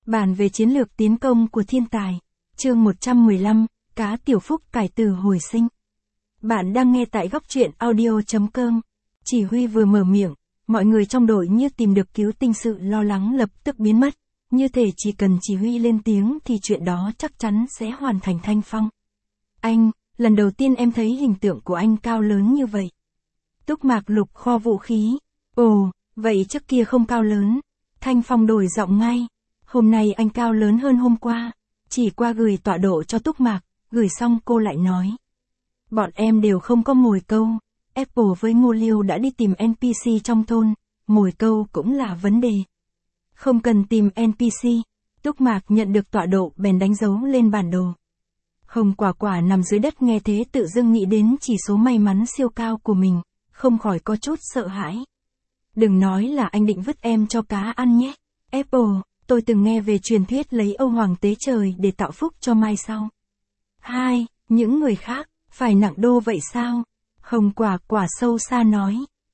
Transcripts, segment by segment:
Bản về chiến lược tiến công của thiên tài. Chương 115, cá tiểu phúc cải tử hồi sinh. Bạn đang nghe tại góc truyện audio.com. Chỉ huy vừa mở miệng, mọi người trong đội như tìm được cứu tinh, sự lo lắng lập tức biến mất. Như thể chỉ cần chỉ huy lên tiếng thì chuyện đó chắc chắn sẽ hoàn thành. Thanh Phong. Anh, lần đầu tiên em thấy hình tượng của anh cao lớn như vậy. Túc Mạc lục kho vũ khí. Ồ, vậy trước kia không cao lớn. Thanh Phong đổi giọng ngay. Hôm nay anh cao lớn hơn hôm qua. Chỉ qua gửi tọa độ cho Túc Mạc, gửi xong cô lại nói. Bọn em đều không có mồi câu. Apple với Ngô Liêu đã đi tìm NPC trong thôn, mồi câu cũng là vấn đề. Không cần tìm NPC, Túc Mạc nhận được tọa độ bèn đánh dấu lên bản đồ. Hồng Quả Quả nằm dưới đất nghe thế tự dưng nghĩ đến chỉ số may mắn siêu cao của mình, không khỏi có chút sợ hãi. Đừng nói là anh định vứt em cho cá ăn nhé. Apple, tôi từng nghe về truyền thuyết lấy Âu Hoàng tế trời để tạo phúc cho mai sau. Hai, những người khác, phải nặng đô vậy sao? Hồng Quả Quả sâu xa nói.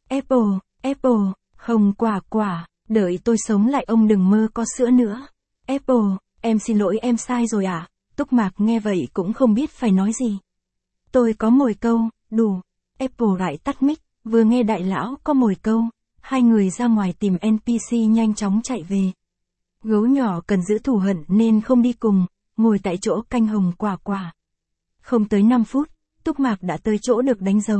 Apple, Hồng Quả Quả, đợi tôi sống lại ông đừng mơ có sữa nữa. Apple, em xin lỗi em sai rồi à? Túc Mạc nghe vậy cũng không biết phải nói gì. Tôi có mồi câu, đủ. Apple lại tắt mic, vừa nghe đại lão có mồi câu, hai người ra ngoài tìm NPC nhanh chóng chạy về. Gấu nhỏ cần giữ thù hận nên không đi cùng, ngồi tại chỗ canh Hồng Quả Quả. Không tới 5 phút, Túc Mạc đã tới chỗ được đánh dấu.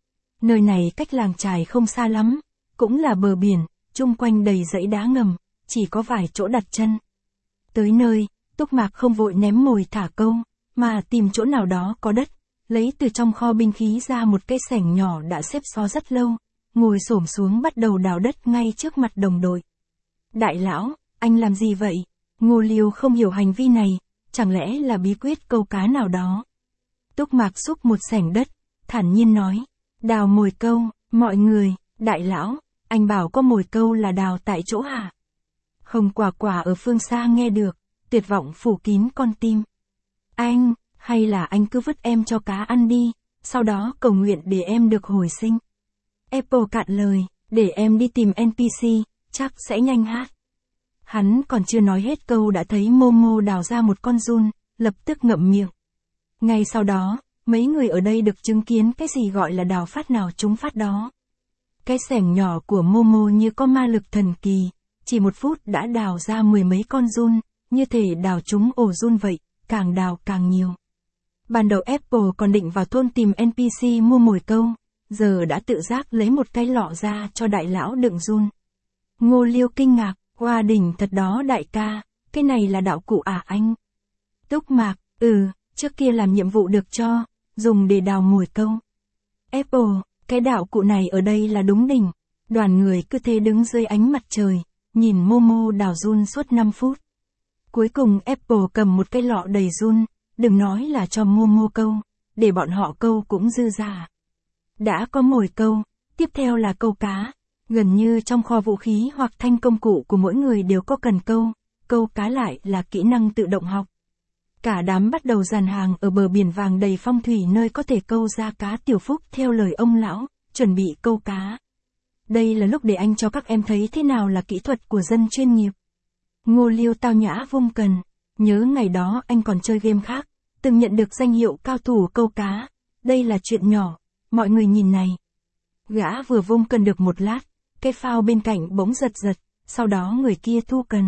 Nơi này cách làng chài không xa lắm, cũng là bờ biển, chung quanh đầy dãy đá ngầm, chỉ có vài chỗ đặt chân. Tới nơi, Túc Mạc không vội ném mồi thả câu, mà tìm chỗ nào đó có đất, lấy từ trong kho binh khí ra một cái xẻng nhỏ đã xếp xó rất lâu, ngồi xổm xuống bắt đầu đào đất ngay trước mặt đồng đội. Đại lão, anh làm gì vậy? Ngô Liêu không hiểu hành vi này, chẳng lẽ là bí quyết câu cá nào đó? Túc Mạc xúc một xẻng đất, thản nhiên nói, đào mồi câu, mọi người, đại lão, anh bảo có mồi câu là đào tại chỗ hả? Hồng Quả Quả ở phương xa nghe được, tuyệt vọng phủ kín con tim. Anh, hay là anh cứ vứt em cho cá ăn đi, sau đó cầu nguyện để em được hồi sinh. Apple cạn lời, để em đi tìm NPC, chắc sẽ nhanh hát. Hắn còn chưa nói hết câu đã thấy Momo đào ra một con giun, lập tức ngậm miệng. Ngay sau đó, mấy người ở đây được chứng kiến cái gì gọi là đào phát nào trúng phát đó. Cái xẻng nhỏ của Momo như có ma lực thần kỳ, chỉ 1 phút đã đào ra 10 mấy con giun, như thể đào trúng ổ giun vậy, càng đào càng nhiều. Ban đầu Apple còn định vào thôn tìm NPC mua mồi câu, giờ đã tự giác lấy một cái lọ ra cho đại lão đựng giun. Ngô Liêu kinh ngạc, hoa đỉnh thật đó đại ca, cái này là đạo cụ à anh? Túc Mạc, trước kia làm nhiệm vụ được cho, dùng để đào mồi câu. Apple, cái đạo cụ này ở đây là đúng đỉnh. Đoàn người cứ thế đứng dưới ánh mặt trời, nhìn Momo đào giun suốt 5 phút. Cuối cùng Apple cầm một cái lọ đầy giun, đừng nói là cho Momo câu, để bọn họ câu cũng dư giả. Đã có mồi câu, tiếp theo là câu cá. Gần như trong kho vũ khí hoặc thanh công cụ của mỗi người đều có cần câu cá lại là kỹ năng tự động học. Cả đám bắt đầu dàn hàng ở bờ biển vàng đầy phong thủy nơi có thể câu ra cá tiểu phúc theo lời ông lão, chuẩn bị câu cá. Đây là lúc để anh cho các em thấy thế nào là kỹ thuật của dân chuyên nghiệp. Ngô Liêu tao nhã vung cần, nhớ ngày đó anh còn chơi game khác, từng nhận được danh hiệu cao thủ câu cá. Đây là chuyện nhỏ, mọi người nhìn này. Gã vừa vung cần được một lát, cái phao bên cạnh bỗng giật, sau đó người kia thu cần.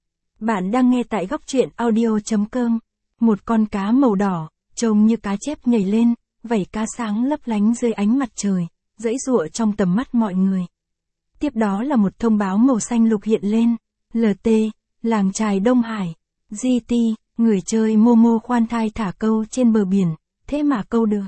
Bạn đang nghe tại góc truyện audio.com. Một con cá màu đỏ, trông như cá chép nhảy lên, vảy cá sáng lấp lánh dưới ánh mặt trời, giãy giụa trong tầm mắt mọi người. Tiếp đó là một thông báo màu xanh lục hiện lên, LT, làng chài Đông Hải, GT, người chơi Momo khoan thai thả câu trên bờ biển, thế mà câu được.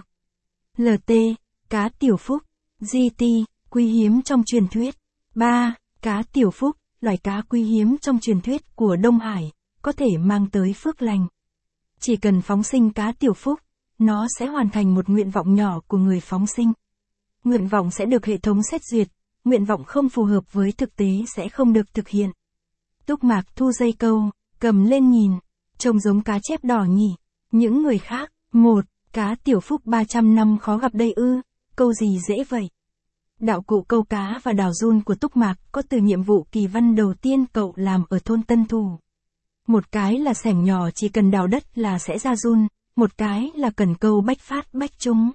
LT, cá tiểu phúc, GT, quý hiếm trong truyền thuyết. 3. Cá tiểu phúc, loài cá quý hiếm trong truyền thuyết của Đông Hải, có thể mang tới phước lành. Chỉ cần phóng sinh cá tiểu phúc, nó sẽ hoàn thành một nguyện vọng nhỏ của người phóng sinh. Nguyện vọng sẽ được hệ thống xét duyệt, nguyện vọng không phù hợp với thực tế sẽ không được thực hiện. Túc Mạc thu dây câu, cầm lên nhìn, trông giống cá chép đỏ nhỉ. Những người khác, 1. Cá tiểu phúc 300 năm khó gặp đây ư, câu gì dễ vậy? Đạo cụ câu cá và đào giun của Túc Mạc có từ nhiệm vụ kỳ văn đầu tiên cậu làm ở thôn Tân Thủ. Một cái là xẻng nhỏ chỉ cần đào đất là sẽ ra giun, một cái là cần câu bách phát bách trúng.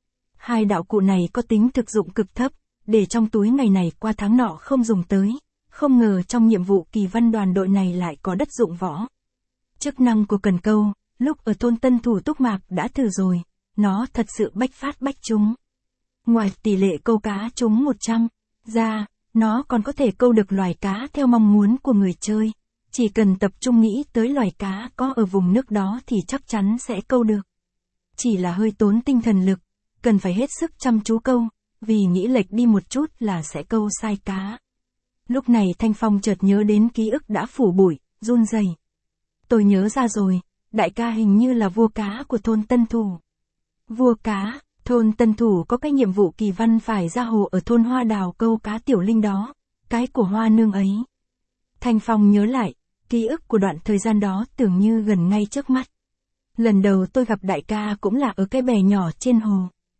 Hai đạo cụ này có tính thực dụng cực thấp, để trong túi ngày này qua tháng nọ không dùng tới, không ngờ trong nhiệm vụ kỳ văn đoàn đội này lại có đất dụng võ. Chức năng của cần câu, lúc ở thôn Tân Thủ Túc Mạc đã thử rồi, nó thật sự bách phát bách trúng. Ngoài tỷ lệ câu cá trúng 100 ra, nó còn có thể câu được loài cá theo mong muốn của người chơi. Chỉ cần tập trung nghĩ tới loài cá có ở vùng nước đó thì chắc chắn sẽ câu được. Chỉ là hơi tốn tinh thần lực, cần phải hết sức chăm chú câu, vì nghĩ lệch đi một chút là sẽ câu sai cá. Lúc này Thanh Phong chợt nhớ đến ký ức đã phủ bụi, run rẩy. Tôi nhớ ra rồi, đại ca hình như là vua cá của thôn Tân Thủ. Vua cá, thôn Tân Thủ có cái nhiệm vụ kỳ văn phải ra hồ ở thôn Hoa Đào câu cá tiểu linh đó, cái của Hoa Nương ấy. Thanh Phong nhớ lại, ký ức của đoạn thời gian đó tưởng như gần ngay trước mắt. Lần đầu tôi gặp đại ca cũng là ở cái bè nhỏ trên hồ.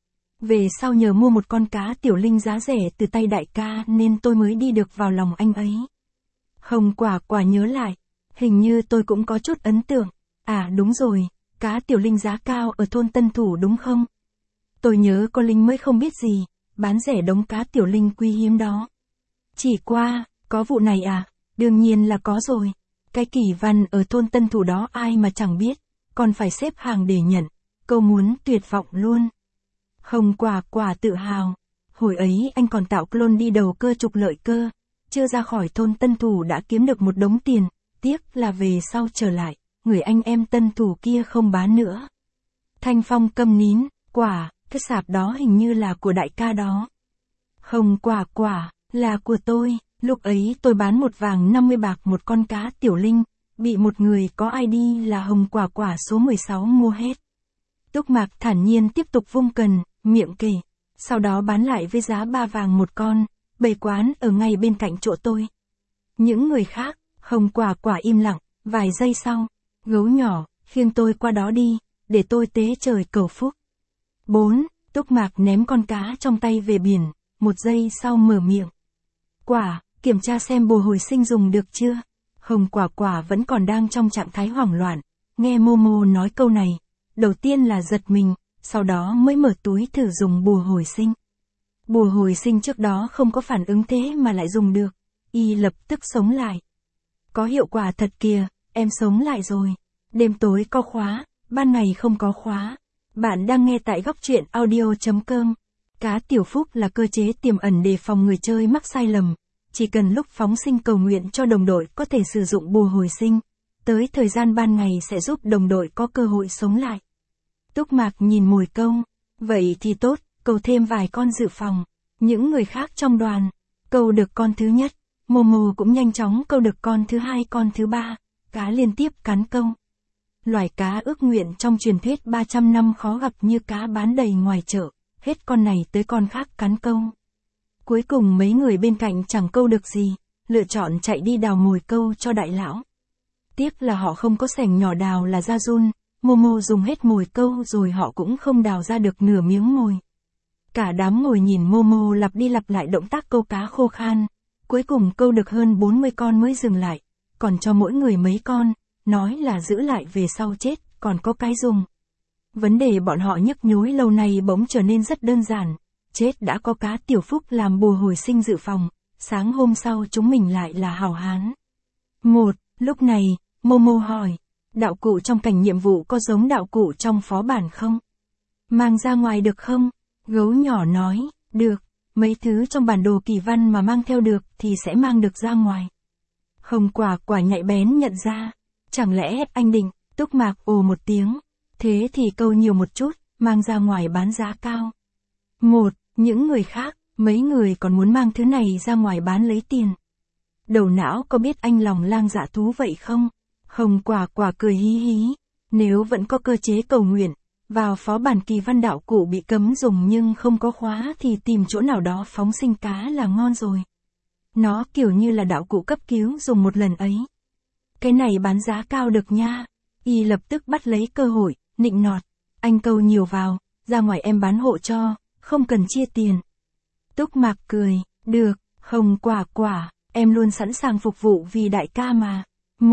Về sau nhờ mua một con cá tiểu linh giá rẻ từ tay đại ca nên tôi mới đi được vào lòng anh ấy. Hồng Quả nhớ lại, hình như tôi cũng có chút ấn tượng. À đúng rồi, cá tiểu linh giá cao ở thôn Tân Thủ đúng không? Tôi nhớ con Linh mới không biết gì, bán rẻ đống cá tiểu linh quý hiếm đó. Chỉ qua, có vụ này à? Đương nhiên là có rồi. Cái kỳ văn ở thôn Tân Thủ đó ai mà chẳng biết, còn phải xếp hàng để nhận, câu muốn tuyệt vọng luôn. Hồng Quả tự hào, hồi ấy anh còn tạo clone đi đầu cơ trục lợi cơ, chưa ra khỏi thôn Tân Thủ đã kiếm được một đống tiền, tiếc là về sau trở lại, người anh em Tân Thủ kia không bán nữa. Thanh Phong câm nín, cái sạp đó hình như là của đại ca đó. Hồng Quả, là của tôi, lúc ấy tôi bán một vàng 50 bạc một con cá tiểu linh, bị một người có ID là Hồng Quả số 16 mua hết. Túc Mạc thản nhiên tiếp tục vung cần, miệng kể, sau đó bán lại với giá 3 vàng một con, bày quán ở ngay bên cạnh chỗ tôi. Những người khác, Hồng Quả im lặng, vài giây sau, gấu nhỏ, khiêng tôi qua đó đi, để tôi tế trời cầu phúc. 4. Túc Mạc ném con cá trong tay về biển, một giây sau mở miệng. Kiểm tra xem bùa hồi sinh dùng được chưa? Hồng Quả vẫn còn đang trong trạng thái hoảng loạn, nghe Momo nói câu này, đầu tiên là giật mình, sau đó mới mở túi thử dùng bùa hồi sinh. Bùa hồi sinh trước đó không có phản ứng thế mà lại dùng được, y lập tức sống lại. Có hiệu quả thật kìa, em sống lại rồi. Đêm tối có khóa, ban ngày không có khóa. Bạn đang nghe tại góc truyện audio.com. Cá tiểu phúc là cơ chế tiềm ẩn để phòng người chơi mắc sai lầm. Chỉ cần lúc phóng sinh cầu nguyện cho đồng đội có thể sử dụng bùa hồi sinh, tới thời gian ban ngày sẽ giúp đồng đội có cơ hội sống lại. Túc Mạc nhìn mồi câu, vậy thì tốt, câu thêm vài con dự phòng. Những người khác trong đoàn, câu được con thứ nhất, Momo cũng nhanh chóng câu được con thứ hai con thứ ba, cá liên tiếp cắn câu. Loài cá ước nguyện trong truyền thuyết 300 năm khó gặp như cá bán đầy ngoài chợ, hết con này tới con khác cắn câu. Cuối cùng mấy người bên cạnh chẳng câu được gì, lựa chọn chạy đi đào mồi câu cho đại lão. Tiếc là họ không có xẻng nhỏ đào là ra giun, Momo dùng hết mồi câu rồi họ cũng không đào ra được nửa miếng mồi. Cả đám ngồi nhìn Momo lặp đi lặp lại động tác câu cá khô khan, cuối cùng câu được hơn 40 con mới dừng lại, còn cho mỗi người mấy con, nói là giữ lại về sau chết, còn có cái dùng. Vấn đề bọn họ nhức nhối lâu nay bỗng trở nên rất đơn giản, chết đã có cá tiểu phúc làm bùa hồi sinh dự phòng, sáng hôm sau chúng mình lại là hảo hán. Lúc này, Momo hỏi, đạo cụ trong cảnh nhiệm vụ có giống đạo cụ trong phó bản không? Mang ra ngoài được không? Gấu nhỏ nói, được, mấy thứ trong bản đồ kỳ văn mà mang theo được thì sẽ mang được ra ngoài. Hồng Quả nhạy bén nhận ra, chẳng lẽ anh định, Túc Mạc ồ một tiếng, thế thì câu nhiều một chút, mang ra ngoài bán giá cao. Những người khác, mấy người còn muốn mang thứ này ra ngoài bán lấy tiền. Đầu não có biết anh lòng lang dạ thú vậy không? Hồng Quả cười hí hí, nếu vẫn có cơ chế cầu nguyện, vào phó bản kỳ văn đạo cụ bị cấm dùng nhưng không có khóa thì tìm chỗ nào đó phóng sinh cá là ngon rồi. Nó kiểu như là đạo cụ cấp cứu dùng một lần ấy. Cái này bán giá cao được nha. Y lập tức bắt lấy cơ hội, nịnh nọt. Anh câu nhiều vào, ra ngoài em bán hộ cho, không cần chia tiền. Túc Mạc cười, được, Hồng Quả, em luôn sẵn sàng phục vụ vì đại ca mà.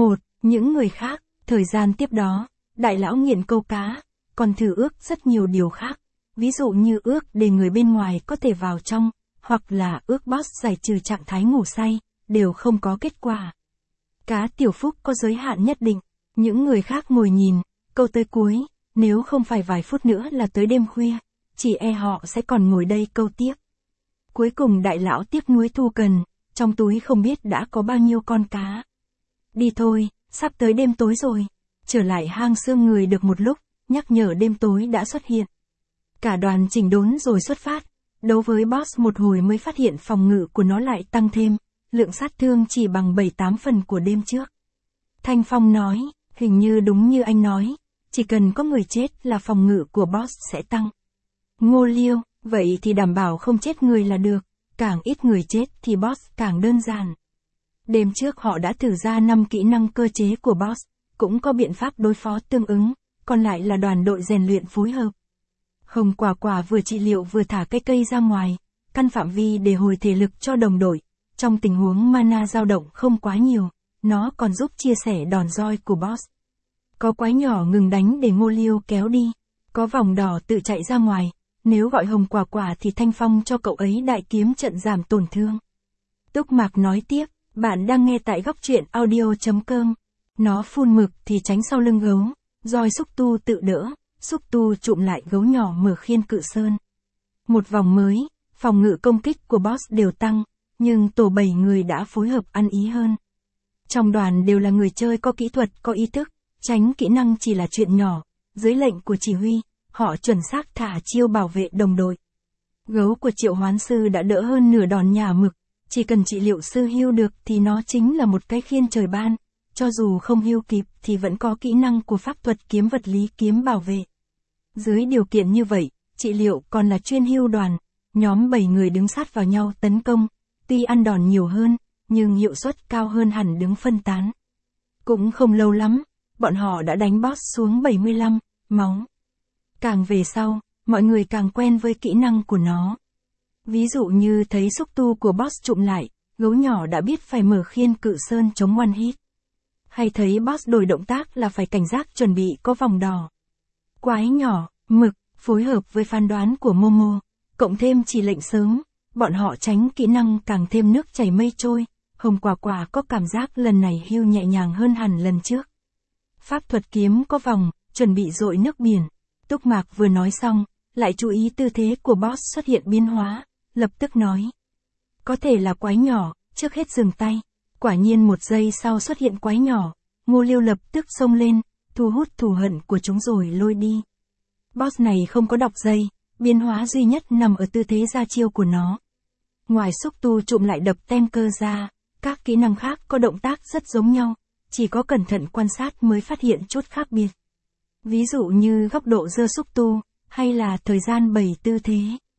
Những người khác, thời gian tiếp đó, đại lão nghiện câu cá, còn thử ước rất nhiều điều khác. Ví dụ như ước để người bên ngoài có thể vào trong, hoặc là ước boss giải trừ trạng thái ngủ say, đều không có kết quả. Cá Tiểu Phúc có giới hạn nhất định, những người khác ngồi nhìn, câu tới cuối, nếu không phải vài phút nữa là tới đêm khuya, chỉ e họ sẽ còn ngồi đây câu tiếp. Cuối cùng đại lão tiếc nuối thu cần, trong túi không biết đã có bao nhiêu con cá. Đi thôi, sắp tới đêm tối rồi. Trở lại hang xương người được một lúc, nhắc nhở đêm tối đã xuất hiện. Cả đoàn chỉnh đốn rồi xuất phát, đấu với boss một hồi mới phát hiện phòng ngự của nó lại tăng thêm, lượng sát thương chỉ bằng 7-8 phần của đêm trước. Thanh Phong nói, hình như đúng như anh nói, chỉ cần có người chết là phòng ngự của boss sẽ tăng. Ngô Liêu, vậy thì đảm bảo không chết người là được, càng ít người chết thì boss càng đơn giản. Đêm trước họ đã thử ra 5 kỹ năng cơ chế của boss, cũng có biện pháp đối phó tương ứng, còn lại là đoàn đội rèn luyện phối hợp. Hồng Quả Quả vừa trị liệu vừa thả cây ra ngoài, căn phạm vi để hồi thể lực cho đồng đội. Trong tình huống mana dao động không quá nhiều, nó còn giúp chia sẻ đòn roi của boss. Có quái nhỏ ngừng đánh để Ngô Liêu kéo đi, có vòng đỏ tự chạy ra ngoài, nếu gọi Hồng Quả Quả thì Thanh Phong cho cậu ấy đại kiếm trận giảm tổn thương. Túc Mạc nói tiếp, bạn đang nghe tại góc truyện audio.com. Nó phun mực thì tránh sau lưng gấu, roi xúc tu tự đỡ, xúc tu trụm lại gấu nhỏ mở khiên cự sơn. Một vòng mới, phòng ngự công kích của boss đều tăng, nhưng tổ 7 người đã phối hợp ăn ý hơn. Trong đoàn đều là người chơi có kỹ thuật, có ý thức, tránh kỹ năng chỉ là chuyện nhỏ, dưới lệnh của chỉ huy, họ chuẩn xác thả chiêu bảo vệ đồng đội. Gấu của Triệu Hoán Sư đã đỡ hơn nửa đòn nhả mực, chỉ cần trị liệu sư heal được thì nó chính là một cái khiên trời ban, cho dù không heal kịp thì vẫn có kỹ năng của pháp thuật kiếm vật lý kiếm bảo vệ. Dưới điều kiện như vậy, trị liệu còn là chuyên heal đoàn, nhóm 7 người đứng sát vào nhau tấn công, tuy ăn đòn nhiều hơn, nhưng hiệu suất cao hơn hẳn đứng phân tán. Cũng không lâu lắm, bọn họ đã đánh boss xuống 75 máu. Càng về sau, mọi người càng quen với kỹ năng của nó. Ví dụ như thấy xúc tu của boss trụm lại, gấu nhỏ đã biết phải mở khiên cự sơn chống one hit. Hay thấy boss đổi động tác là phải cảnh giác chuẩn bị có vòng đỏ. Quái nhỏ, mực, phối hợp với phán đoán của Momo, cộng thêm chỉ lệnh sớm, bọn họ tránh kỹ năng càng thêm nước chảy mây trôi. Hồng Quả Quả có cảm giác lần này heal nhẹ nhàng hơn hẳn lần trước. Pháp thuật kiếm có vòng, chuẩn bị dội nước biển. Túc Mạc vừa nói xong, lại chú ý tư thế của boss xuất hiện biến hóa, lập tức nói. Có thể là quái nhỏ, trước hết dừng tay. Quả nhiên một giây sau xuất hiện quái nhỏ, Ngô Liêu lập tức xông lên, thu hút thù hận của chúng rồi lôi đi. Boss này không có đọc dây, biến hóa duy nhất nằm ở tư thế ra chiêu của nó. Ngoài xúc tu trụm lại đập tem cơ ra, các kỹ năng khác có động tác rất giống nhau, chỉ có cẩn thận quan sát mới phát hiện chút khác biệt. Ví dụ như góc độ giơ xúc tu, hay là thời gian bày tư thế.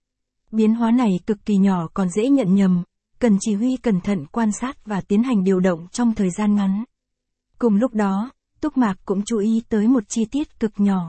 Biến hóa này cực kỳ nhỏ còn dễ nhận nhầm, cần chỉ huy cẩn thận quan sát và tiến hành điều động trong thời gian ngắn. Cùng lúc đó, Túc Mạc cũng chú ý tới một chi tiết cực nhỏ.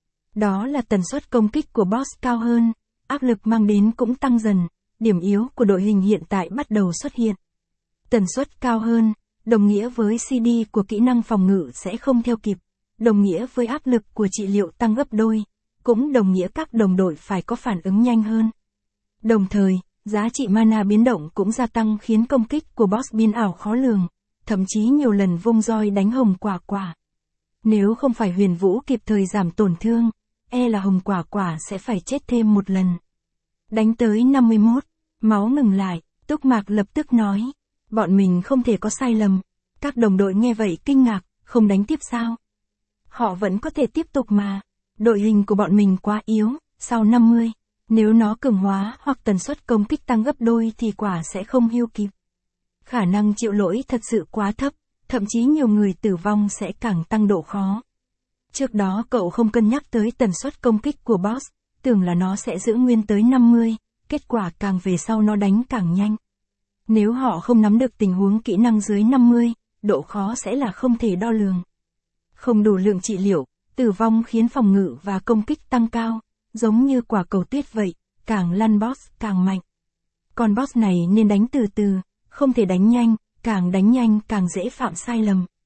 Đó là tần suất công kích của boss cao hơn, áp lực mang đến cũng tăng dần, điểm yếu của đội hình hiện tại bắt đầu xuất hiện. Tần suất cao hơn, đồng nghĩa với CD của kỹ năng phòng ngự sẽ không theo kịp, đồng nghĩa với áp lực của trị liệu tăng gấp đôi, cũng đồng nghĩa các đồng đội phải có phản ứng nhanh hơn. Đồng thời, giá trị mana biến động cũng gia tăng khiến công kích của boss biến ảo khó lường, thậm chí nhiều lần vung roi đánh Hồng Quả Quả. Nếu không phải Huyền Vũ kịp thời giảm tổn thương, e là Hồng Quả Quả sẽ phải chết thêm một lần. Đánh tới 51, máu ngừng lại, Túc Mạc lập tức nói, bọn mình không thể có sai lầm. Các đồng đội nghe vậy kinh ngạc, không đánh tiếp sao? Họ vẫn có thể tiếp tục mà. Đội hình của bọn mình quá yếu, sau 50, nếu nó cường hóa hoặc tần suất công kích tăng gấp đôi thì quả sẽ không heal kịp. Khả năng chịu lỗi thật sự quá thấp, thậm chí nhiều người tử vong sẽ càng tăng độ khó. Trước đó cậu không cân nhắc tới tần suất công kích của boss, tưởng là nó sẽ giữ nguyên tới 50, kết quả càng về sau nó đánh càng nhanh. Nếu họ không nắm được tình huống kỹ năng dưới 50, độ khó sẽ là không thể đo lường. Không đủ lượng trị liệu, tử vong khiến phòng ngự và công kích tăng cao, giống như quả cầu tuyết vậy, càng lăn boss càng mạnh. Còn boss này nên đánh từ từ, không thể đánh nhanh, càng đánh nhanh càng dễ phạm sai lầm.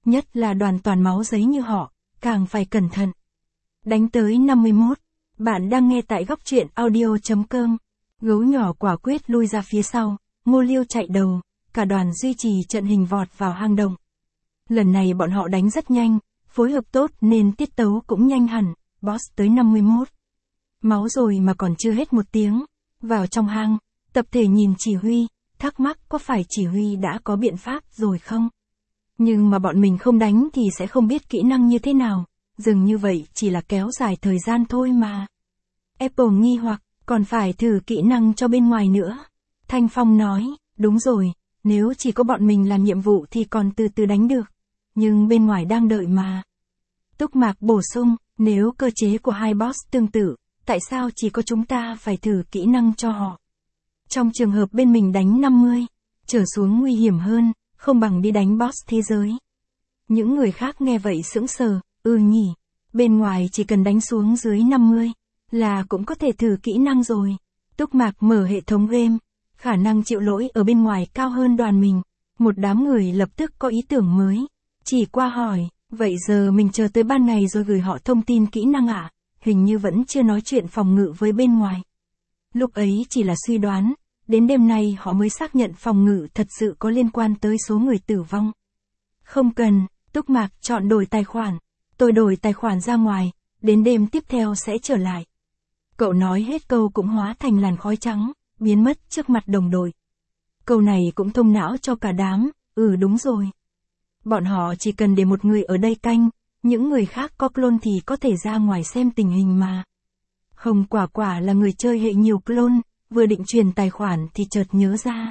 Nhất là đoàn toàn máu giấy như họ, càng phải cẩn thận. Đánh tới 51. Bạn đang nghe tại góc truyện audio.com. Gấu nhỏ quả quyết lui ra phía sau, Ngô Liêu chạy đầu, cả đoàn duy trì trận hình vọt vào hang động. Lần này bọn họ đánh rất nhanh, phối hợp tốt nên tiết tấu cũng nhanh hẳn, boss tới 51. Máu rồi mà còn chưa hết một tiếng. Vào trong hang, tập thể nhìn chỉ huy, thắc mắc có phải chỉ huy đã có biện pháp rồi không? Nhưng mà bọn mình không đánh thì sẽ không biết kỹ năng như thế nào, dừng như vậy chỉ là kéo dài thời gian thôi mà. Apple nghi hoặc, còn phải thử kỹ năng cho bên ngoài nữa. Thanh Phong nói, đúng rồi, nếu chỉ có bọn mình làm nhiệm vụ thì còn từ từ đánh được. Nhưng bên ngoài đang đợi mà. Túc Mạc bổ sung, nếu cơ chế của hai boss tương tự, tại sao chỉ có chúng ta phải thử kỹ năng cho họ? Trong trường hợp bên mình đánh 50, trở xuống nguy hiểm hơn, không bằng đi đánh boss thế giới. Những người khác nghe vậy sững sờ, nhỉ, bên ngoài chỉ cần đánh xuống dưới 50, là cũng có thể thử kỹ năng rồi. Túc Mạc mở hệ thống game, khả năng chịu lỗi ở bên ngoài cao hơn đoàn mình. Một đám người lập tức có ý tưởng mới. Chỉ qua hỏi, vậy giờ mình chờ tới ban ngày rồi gửi họ thông tin kỹ năng ạ? Hình như vẫn chưa nói chuyện phòng ngự với bên ngoài. Lúc ấy chỉ là suy đoán, đến đêm nay họ mới xác nhận phòng ngự thật sự có liên quan tới số người tử vong. Không cần, Túc Mạc chọn đổi tài khoản. Tôi đổi tài khoản ra ngoài, đến đêm tiếp theo sẽ trở lại. Cậu nói hết câu cũng hóa thành làn khói trắng, biến mất trước mặt đồng đội. Câu này cũng thông não cho cả đám, đúng rồi. Bọn họ chỉ cần để một người ở đây canh, những người khác có clone thì có thể ra ngoài xem tình hình mà. Hồng Quả là người chơi hệ nhiều clone, vừa định truyền tài khoản thì chợt nhớ ra.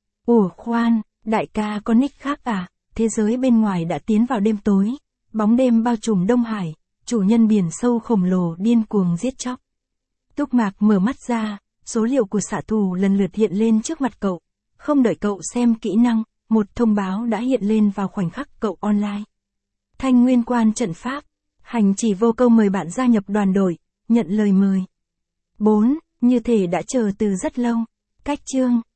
Ủa khoan, đại ca có nick khác à? Thế giới bên ngoài đã tiến vào đêm tối, bóng đêm bao trùm Đông Hải, chủ nhân biển sâu khổng lồ điên cuồng giết chóc. Túc Mạc mở mắt ra, số liệu của xạ thủ lần lượt hiện lên trước mặt cậu. Không đợi cậu xem kỹ năng, một thông báo đã hiện lên vào khoảnh khắc cậu online. Thanh Nguyên Quan trận pháp, hành chỉ vô câu mời bạn gia nhập đoàn đội, nhận lời mời. 4. Như thể đã chờ từ rất lâu. Cách chương